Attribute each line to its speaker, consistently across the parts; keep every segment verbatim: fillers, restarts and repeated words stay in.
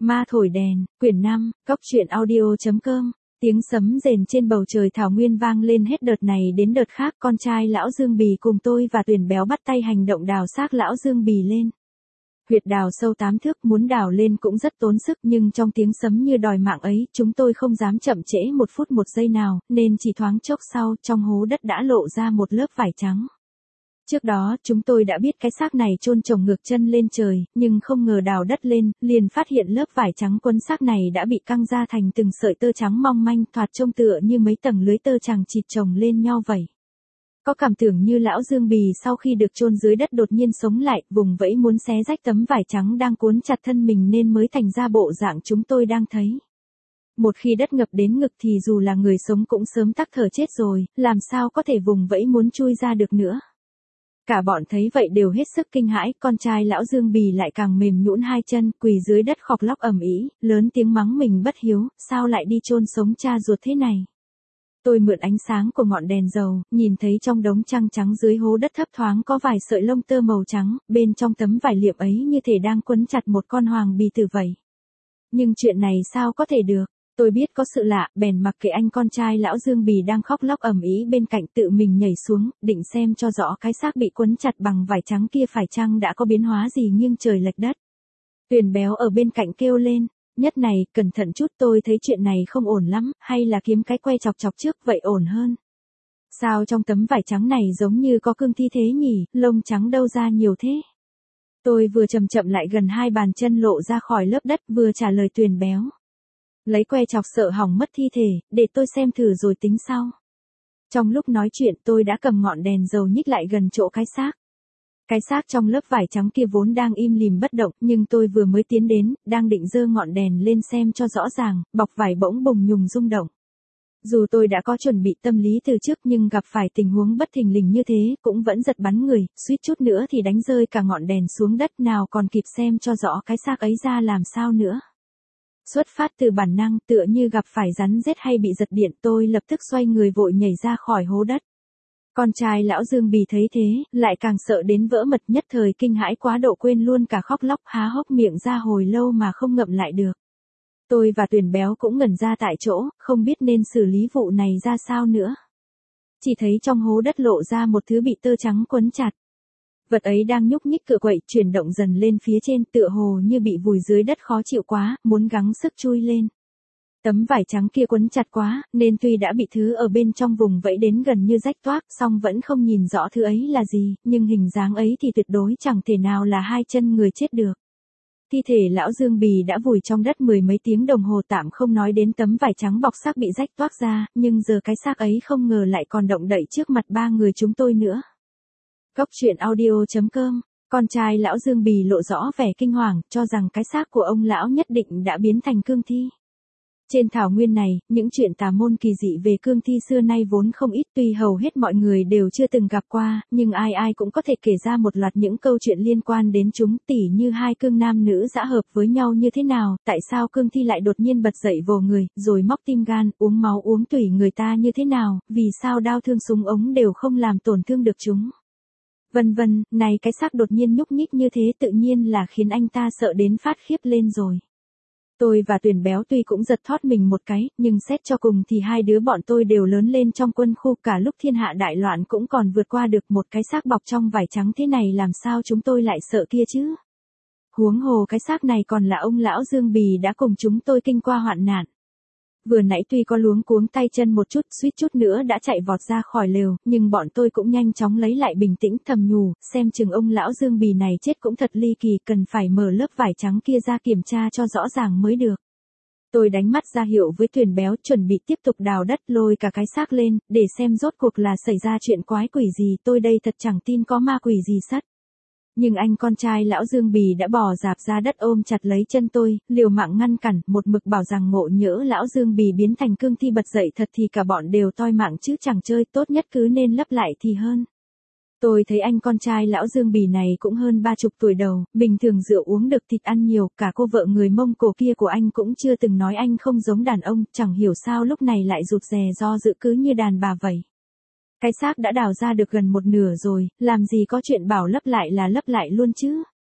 Speaker 1: Ma thổi đèn, quyển năm, cốc truyện audio.com. Tiếng sấm rền trên bầu trời thảo nguyên vang lên hết đợt này đến đợt khác. Con trai lão Dương Bì cùng tôi và Tuyền Béo bắt tay hành động đào xác lão Dương Bì lên. Huyệt đào sâu tám thước, muốn đào lên cũng rất tốn sức, nhưng trong tiếng sấm như đòi mạng ấy, chúng tôi không dám chậm trễ một phút một giây nào, nên chỉ thoáng chốc sau, trong hố đất đã lộ ra một lớp vải trắng. Trước đó, chúng tôi đã biết cái xác này chôn chồng ngược chân lên trời, nhưng không ngờ đào đất lên, liền phát hiện lớp vải trắng quấn xác này đã bị căng ra thành từng sợi tơ trắng mong manh, thoạt trông tựa như mấy tầng lưới tơ chằng chịt chồng lên nhau vậy. Có cảm tưởng như lão Dương Bì sau khi được chôn dưới đất đột nhiên sống lại, vùng vẫy muốn xé rách tấm vải trắng đang cuốn chặt thân mình nên mới thành ra bộ dạng chúng tôi đang thấy. Một khi đất ngập đến ngực thì dù là người sống cũng sớm tắc thở chết rồi, làm sao có thể vùng vẫy muốn chui ra được nữa. Cả bọn thấy vậy đều hết sức kinh hãi, con trai lão Dương Bì lại càng mềm nhũn hai chân, quỳ dưới đất khóc lóc ầm ĩ, lớn tiếng mắng mình bất hiếu, sao lại đi chôn sống cha ruột thế này. Tôi mượn ánh sáng của ngọn đèn dầu, nhìn thấy trong đống trăng trắng dưới hố đất thấp thoáng có vài sợi lông tơ màu trắng, bên trong tấm vải liệm ấy như thể đang quấn chặt một con hoàng bì tử vậy. Nhưng chuyện này sao có thể được? Tôi biết có sự lạ, bèn mặc kệ anh con trai lão Dương Bì đang khóc lóc ầm ĩ bên cạnh, tự mình nhảy xuống, định xem cho rõ cái xác bị quấn chặt bằng vải trắng kia phải chăng đã có biến hóa gì nghiêng trời lệch đất. Tuyền Béo ở bên cạnh kêu lên, nhất này, cẩn thận chút, tôi thấy chuyện này không ổn lắm, hay là kiếm cái que chọc chọc trước vậy ổn hơn. Sao trong tấm vải trắng này giống như có cương thi thế nhỉ, lông trắng đâu ra nhiều thế. Tôi vừa chậm chậm lại gần hai bàn chân lộ ra khỏi lớp đất vừa trả lời Tuyền Béo. Lấy que chọc sợ hỏng mất thi thể, để tôi xem thử rồi tính sau. Trong lúc nói chuyện tôi đã cầm ngọn đèn dầu nhích lại gần chỗ cái xác. Cái xác trong lớp vải trắng kia vốn đang im lìm bất động, nhưng tôi vừa mới tiến đến, đang định giơ ngọn đèn lên xem cho rõ ràng, bọc vải bỗng bùng nhùng rung động. Dù tôi đã có chuẩn bị tâm lý từ trước nhưng gặp phải tình huống bất thình lình như thế, cũng vẫn giật bắn người, suýt chút nữa thì đánh rơi cả ngọn đèn xuống đất, nào còn kịp xem cho rõ cái xác ấy ra làm sao nữa. Xuất phát từ bản năng, tựa như gặp phải rắn rết hay bị giật điện, tôi lập tức xoay người vội nhảy ra khỏi hố đất. Con trai lão Dương Bì thấy thế, lại càng sợ đến vỡ mật, nhất thời kinh hãi quá độ quên luôn cả khóc lóc, há hốc miệng ra hồi lâu mà không ngậm lại được. Tôi và Tuyền Béo cũng ngẩn ra tại chỗ, không biết nên xử lý vụ này ra sao nữa. Chỉ thấy trong hố đất lộ ra một thứ bị tơ trắng quấn chặt. Vật ấy đang nhúc nhích cựa quậy, chuyển động dần lên phía trên, tựa hồ như bị vùi dưới đất khó chịu quá, muốn gắng sức chui lên. Tấm vải trắng kia quấn chặt quá, nên tuy đã bị thứ ở bên trong vùng vẫy đến gần như rách toác, song vẫn không nhìn rõ thứ ấy là gì, nhưng hình dáng ấy thì tuyệt đối chẳng thể nào là hai chân người chết được. Thi thể lão Dương Bì đã vùi trong đất mười mấy tiếng đồng hồ, tạm không nói đến tấm vải trắng bọc xác bị rách toác ra, nhưng giờ cái xác ấy không ngờ lại còn động đậy trước mặt ba người chúng tôi nữa. Cốc truyện audio.com. Con trai lão Dương Bì lộ rõ vẻ kinh hoàng, cho rằng cái xác của ông lão nhất định đã biến thành cương thi. Trên thảo nguyên này, những chuyện tà môn kỳ dị về cương thi xưa nay vốn không ít, tuy hầu hết mọi người đều chưa từng gặp qua, nhưng ai ai cũng có thể kể ra một loạt những câu chuyện liên quan đến chúng, tỉ như hai cương nam nữ dã hợp với nhau như thế nào, tại sao cương thi lại đột nhiên bật dậy vồ người, rồi móc tim gan, uống máu uống tủy người ta như thế nào, vì sao đao thương súng ống đều không làm tổn thương được chúng. Vân vân, này cái xác đột nhiên nhúc nhích như thế tự nhiên là khiến anh ta sợ đến phát khiếp lên rồi. Tôi và Tuyền Béo tuy cũng giật thót mình một cái, nhưng xét cho cùng thì hai đứa bọn tôi đều lớn lên trong quân khu, cả lúc thiên hạ đại loạn cũng còn vượt qua được một cái xác bọc trong vải trắng thế này, làm sao chúng tôi lại sợ kia chứ. Huống hồ cái xác này còn là ông lão Dương Bì đã cùng chúng tôi kinh qua hoạn nạn. Vừa nãy tuy có luống cuống tay chân một chút, suýt chút nữa đã chạy vọt ra khỏi lều, nhưng bọn tôi cũng nhanh chóng lấy lại bình tĩnh, thầm nhủ, xem chừng ông lão Dương Bì này chết cũng thật ly kỳ, cần phải mở lớp vải trắng kia ra kiểm tra cho rõ ràng mới được. Tôi đánh mắt ra hiệu với Tuyền Béo, chuẩn bị tiếp tục đào đất, lôi cả cái xác lên, để xem rốt cuộc là xảy ra chuyện quái quỷ gì, tôi đây thật chẳng tin có ma quỷ gì sắt. Nhưng anh con trai lão Dương Bì đã bò dạp ra đất ôm chặt lấy chân tôi, liều mạng ngăn cản, một mực bảo rằng ngộ nhỡ lão Dương Bì biến thành cương thi bật dậy thật thì cả bọn đều toi mạng chứ chẳng chơi, tốt nhất cứ nên lấp lại thì hơn. Tôi thấy anh con trai lão Dương Bì này cũng hơn ba chục tuổi đầu, bình thường rượu uống được thịt ăn nhiều, cả cô vợ người Mông Cổ kia của anh cũng chưa từng nói anh không giống đàn ông, chẳng hiểu sao lúc này lại rụt rè do dự cứ như đàn bà vậy. Cái xác đã đào ra được gần một nửa rồi, làm gì có chuyện bảo lấp lại là lấp lại luôn chứ.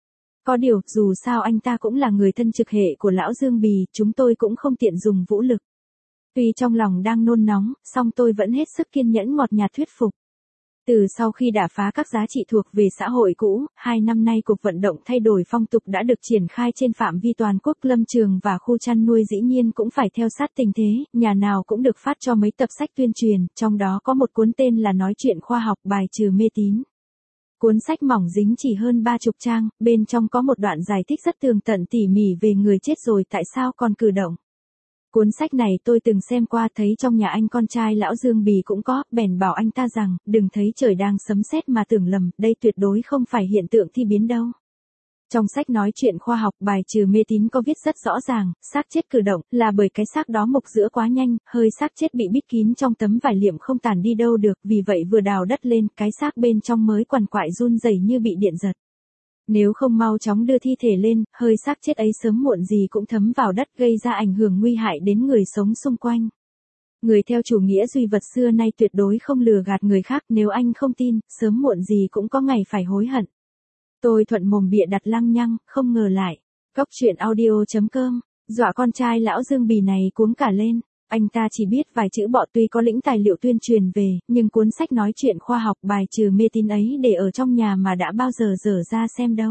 Speaker 1: Có điều, dù sao anh ta cũng là người thân trực hệ của lão Dương Bì, chúng tôi cũng không tiện dùng vũ lực. Tuy trong lòng đang nôn nóng, song tôi vẫn hết sức kiên nhẫn ngọt nhạt thuyết phục. Từ sau khi đả phá các giá trị thuộc về xã hội cũ, hai năm nay cuộc vận động thay đổi phong tục đã được triển khai trên phạm vi toàn quốc, lâm trường và khu chăn nuôi dĩ nhiên cũng phải theo sát tình thế, nhà nào cũng được phát cho mấy tập sách tuyên truyền, trong đó có một cuốn tên là Nói chuyện khoa học bài trừ mê tín. Cuốn sách mỏng dính chỉ hơn ba chục trang, bên trong có một đoạn giải thích rất tường tận tỉ mỉ về người chết rồi tại sao còn cử động. Cuốn sách này tôi từng xem qua, thấy trong nhà anh con trai lão Dương Bì cũng có, bèn bảo anh ta rằng, đừng thấy trời đang sấm sét mà tưởng lầm, đây tuyệt đối không phải hiện tượng thi biến đâu. Trong sách Nói chuyện khoa học bài trừ mê tín có viết rất rõ ràng, xác chết cử động là bởi cái xác đó mục giữa quá nhanh, hơi xác chết bị bít kín trong tấm vải liệm không tản đi đâu được, vì vậy vừa đào đất lên, cái xác bên trong mới quằn quại run rẩy như bị điện giật. Nếu không mau chóng đưa thi thể lên, hơi xác chết ấy sớm muộn gì cũng thấm vào đất, gây ra ảnh hưởng nguy hại đến người sống xung quanh. Người theo chủ nghĩa duy vật xưa nay tuyệt đối không lừa gạt người khác, nếu anh không tin, sớm muộn gì cũng có ngày phải hối hận. Tôi thuận mồm bịa đặt lăng nhăng, không ngờ lại. Cóc truyện audio chấm com, dọa con trai lão Dương Bì này cuống cả lên. Anh ta chỉ biết vài chữ bọ, tuy có lĩnh tài liệu tuyên truyền về, nhưng cuốn sách Nói chuyện khoa học bài trừ mê tín ấy để ở trong nhà mà đã bao giờ dở ra xem đâu.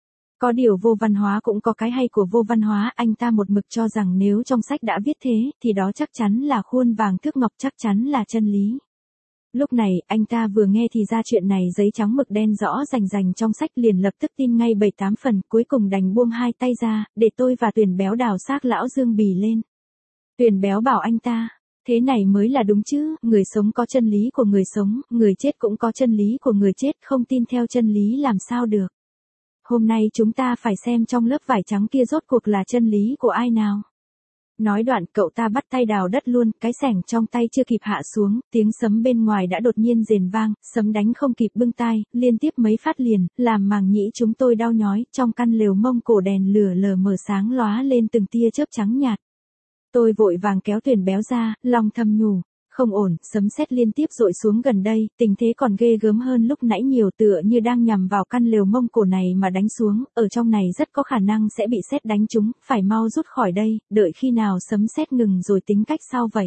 Speaker 1: Có điều vô văn hóa cũng có cái hay của vô văn hóa, anh ta một mực cho rằng nếu trong sách đã viết thế, thì đó chắc chắn là khuôn vàng thước ngọc, chắc chắn là chân lý. Lúc này, anh ta vừa nghe thì ra chuyện này giấy trắng mực đen rõ rành rành trong sách, liền lập tức tin ngay bảy tám phần, cuối cùng đành buông hai tay ra, để tôi và Tuyền Béo đào xác lão Dương Bì lên. Tuyền Béo bảo anh ta, thế này mới là đúng chứ, người sống có chân lý của người sống, người chết cũng có chân lý của người chết, không tin theo chân lý làm sao được. Hôm nay chúng ta phải xem trong lớp vải trắng kia rốt cuộc là chân lý của ai nào. Nói đoạn cậu ta bắt tay đào đất luôn, cái xẻng trong tay chưa kịp hạ xuống, tiếng sấm bên ngoài đã đột nhiên rền vang, sấm đánh không kịp bưng tai, liên tiếp mấy phát liền, làm màng nhĩ chúng tôi đau nhói, trong căn lều mông cổ đèn lửa lờ mờ sáng lóa lên từng tia chớp trắng nhạt. Tôi vội vàng kéo Tuyền Béo ra, lòng thầm nhủ, không ổn, sấm sét liên tiếp dội xuống gần đây, tình thế còn ghê gớm hơn lúc nãy nhiều, tựa như đang nhằm vào căn lều mông cổ này mà đánh xuống, ở trong này rất có khả năng sẽ bị sét đánh trúng, phải mau rút khỏi đây, đợi khi nào sấm sét ngừng rồi tính cách sau vậy.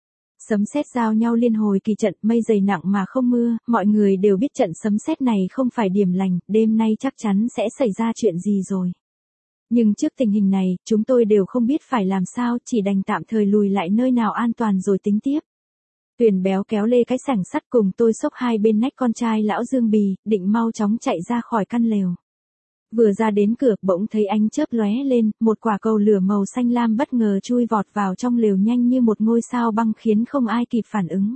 Speaker 1: Sấm sét giao nhau liên hồi kỳ trận, mây dày nặng mà không mưa, mọi người đều biết trận sấm sét này không phải điểm lành, đêm nay chắc chắn sẽ xảy ra chuyện gì rồi. Nhưng trước tình hình này, chúng tôi đều không biết phải làm sao, chỉ đành tạm thời lùi lại nơi nào an toàn rồi tính tiếp. Tuyền Béo kéo lê cái xẻng sắt cùng tôi xốc hai bên nách con trai lão Dương Bì, định mau chóng chạy ra khỏi căn lều. Vừa ra đến cửa, bỗng thấy ánh chớp lóe lên, một quả cầu lửa màu xanh lam bất ngờ chui vọt vào trong lều nhanh như một ngôi sao băng, khiến không ai kịp phản ứng.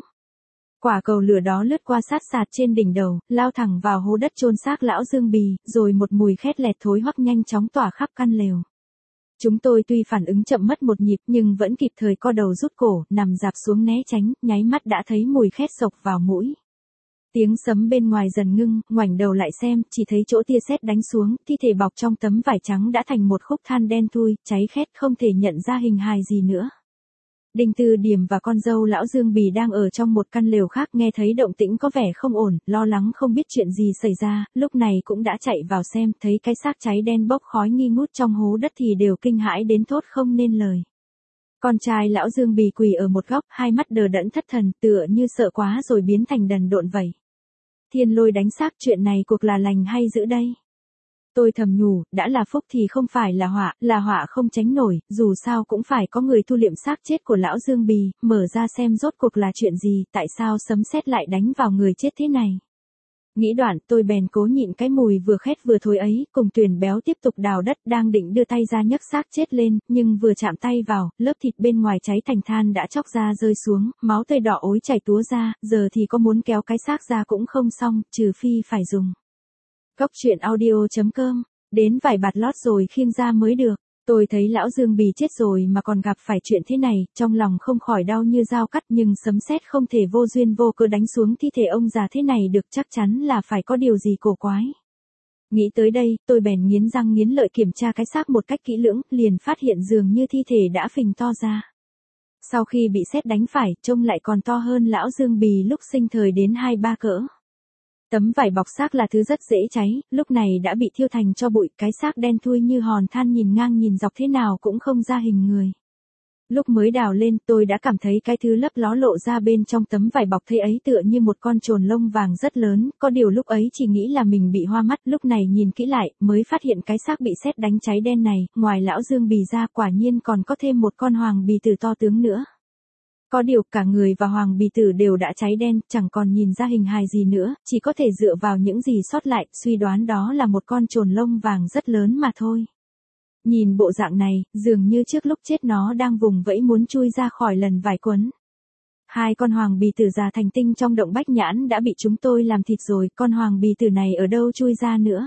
Speaker 1: Quả cầu lửa đó lướt qua sát sạt trên đỉnh đầu, lao thẳng vào hố đất chôn xác lão Dương Bì, rồi một mùi khét lẹt thối hoắc nhanh chóng tỏa khắp căn lều. Chúng tôi tuy phản ứng chậm mất một nhịp nhưng vẫn kịp thời co đầu rút cổ, nằm dạp xuống né tránh, nháy mắt đã thấy mùi khét sộc vào mũi. Tiếng sấm bên ngoài dần ngưng, ngoảnh đầu lại xem, chỉ thấy chỗ tia sét đánh xuống, thi thể bọc trong tấm vải trắng đã thành một khúc than đen thui, cháy khét không thể nhận ra hình hài gì nữa. Đinh Tư Điểm và con dâu lão Dương Bì đang ở trong một căn lều khác, nghe thấy động tĩnh có vẻ không ổn, lo lắng không biết chuyện gì xảy ra, lúc này cũng đã chạy vào xem, thấy cái xác cháy đen bốc khói nghi ngút trong hố đất thì đều kinh hãi đến thốt không nên lời. Con trai lão Dương Bì quỳ ở một góc, hai mắt đờ đẫn thất thần, tựa như sợ quá rồi biến thành đần độn vậy. Thiên Lôi đánh xác, chuyện này cuộc là lành hay dữ đây? Tôi thầm nhủ, đã là phúc thì không phải là họa, là họa không tránh nổi, dù sao cũng phải có người thu liệm xác chết của lão Dương Bì, mở ra xem rốt cuộc là chuyện gì, tại sao sấm sét lại đánh vào người chết thế này. Nghĩ đoạn, tôi bèn cố nhịn cái mùi vừa khét vừa thối ấy, cùng Tuyền Béo tiếp tục đào đất, đang định đưa tay ra nhấc xác chết lên, nhưng vừa chạm tay vào, lớp thịt bên ngoài cháy thành than đã chóc ra rơi xuống, máu tươi đỏ ối chảy túa ra, giờ thì có muốn kéo cái xác ra cũng không xong, trừ phi phải dùng. Cóc truyện audio chấm com, đến vài bạt lót rồi khiêng ra mới được. Tôi thấy lão Dương Bì chết rồi mà còn gặp phải chuyện thế này, trong lòng không khỏi đau như dao cắt, nhưng sấm sét không thể vô duyên vô cớ đánh xuống thi thể ông già thế này được, chắc chắn là phải có điều gì cổ quái. Nghĩ tới đây, tôi bèn nghiến răng nghiến lợi kiểm tra cái xác một cách kỹ lưỡng, liền phát hiện dường như thi thể đã phình to ra. Sau khi bị sét đánh phải, trông lại còn to hơn lão Dương Bì lúc sinh thời đến hai ba cỡ. Tấm vải bọc xác là thứ rất dễ cháy, lúc này đã bị thiêu thành tro bụi, cái xác đen thui như hòn than nhìn ngang nhìn dọc thế nào cũng không ra hình người. Lúc mới đào lên tôi đã cảm thấy cái thứ lấp ló lộ ra bên trong tấm vải bọc thế ấy tựa như một con trồn lông vàng rất lớn, có điều lúc ấy chỉ nghĩ là mình bị hoa mắt, lúc này nhìn kỹ lại mới phát hiện cái xác bị sét đánh cháy đen này, ngoài lão Dương Bì ra quả nhiên còn có thêm một con hoàng bì tử to tướng nữa. Có điều cả người và hoàng bì tử đều đã cháy đen, chẳng còn nhìn ra hình hài gì nữa, chỉ có thể dựa vào những gì sót lại, suy đoán đó là một con trồn lông vàng rất lớn mà thôi. Nhìn bộ dạng này, dường như trước lúc chết nó đang vùng vẫy muốn chui ra khỏi lần vải quấn. Hai con hoàng bì tử già thành tinh trong động bách nhãn đã bị chúng tôi làm thịt rồi, con hoàng bì tử này ở đâu chui ra nữa?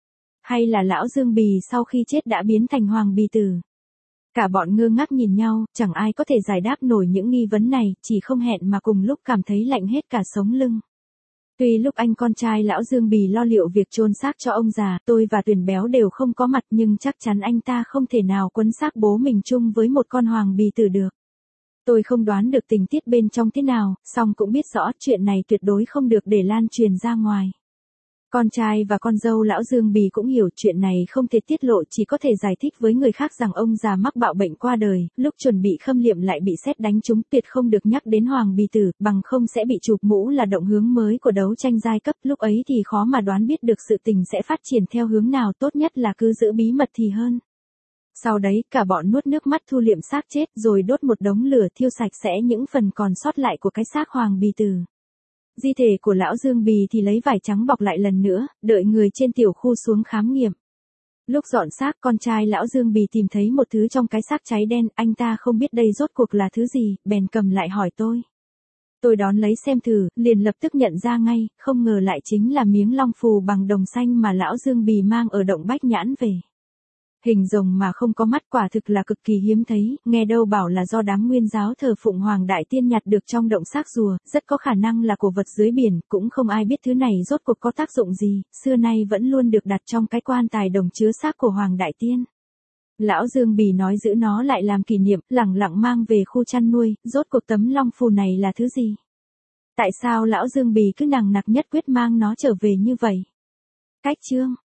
Speaker 1: Hay là lão Dương Bì sau khi chết đã biến thành hoàng bì tử? Cả bọn ngơ ngác nhìn nhau, chẳng ai có thể giải đáp nổi những nghi vấn này, chỉ không hẹn mà cùng lúc cảm thấy lạnh hết cả sống lưng. Tuy lúc anh con trai lão Dương Bì lo liệu việc chôn xác cho ông già, tôi và Tuyền Béo đều không có mặt nhưng chắc chắn anh ta không thể nào quấn xác bố mình chung với một con hoàng bì tử được. Tôi không đoán được tình tiết bên trong thế nào, song cũng biết rõ chuyện này tuyệt đối không được để lan truyền ra ngoài. Con trai và con dâu lão Dương Bì cũng hiểu chuyện này không thể tiết lộ, chỉ có thể giải thích với người khác rằng ông già mắc bạo bệnh qua đời, lúc chuẩn bị khâm liệm lại bị sét đánh trúng, tuyệt không được nhắc đến hoàng bì tử, bằng không sẽ bị chụp mũ là động hướng mới của đấu tranh giai cấp, lúc ấy thì khó mà đoán biết được sự tình sẽ phát triển theo hướng nào, tốt nhất là cứ giữ bí mật thì hơn. Sau đấy, cả bọn nuốt nước mắt thu liệm xác chết rồi đốt một đống lửa thiêu sạch sẽ những phần còn sót lại của cái xác hoàng bì tử. Di thể của lão Dương Bì thì lấy vải trắng bọc lại lần nữa, đợi người trên tiểu khu xuống khám nghiệm. Lúc dọn xác, con trai lão Dương Bì tìm thấy một thứ trong cái xác cháy đen, anh ta không biết đây rốt cuộc là thứ gì, bèn cầm lại hỏi tôi. Tôi đón lấy xem thử, liền lập tức nhận ra ngay, không ngờ lại chính là miếng long phù bằng đồng xanh mà lão Dương Bì mang ở động bách nhãn về. Hình rồng mà không có mắt quả thực là cực kỳ hiếm thấy, nghe đâu bảo là do đám nguyên giáo thờ phụng Hoàng Đại Tiên nhặt được trong động xác rùa, rất có khả năng là cổ vật dưới biển, cũng không ai biết thứ này rốt cuộc có tác dụng gì, xưa nay vẫn luôn được đặt trong cái quan tài đồng chứa xác của Hoàng Đại Tiên. Lão Dương Bì nói giữ nó lại làm kỷ niệm, lẳng lặng mang về khu chăn nuôi, rốt cuộc tấm long phù này là thứ gì? Tại sao lão Dương Bì cứ nằng nặc nhất quyết mang nó trở về như vậy? Cách chương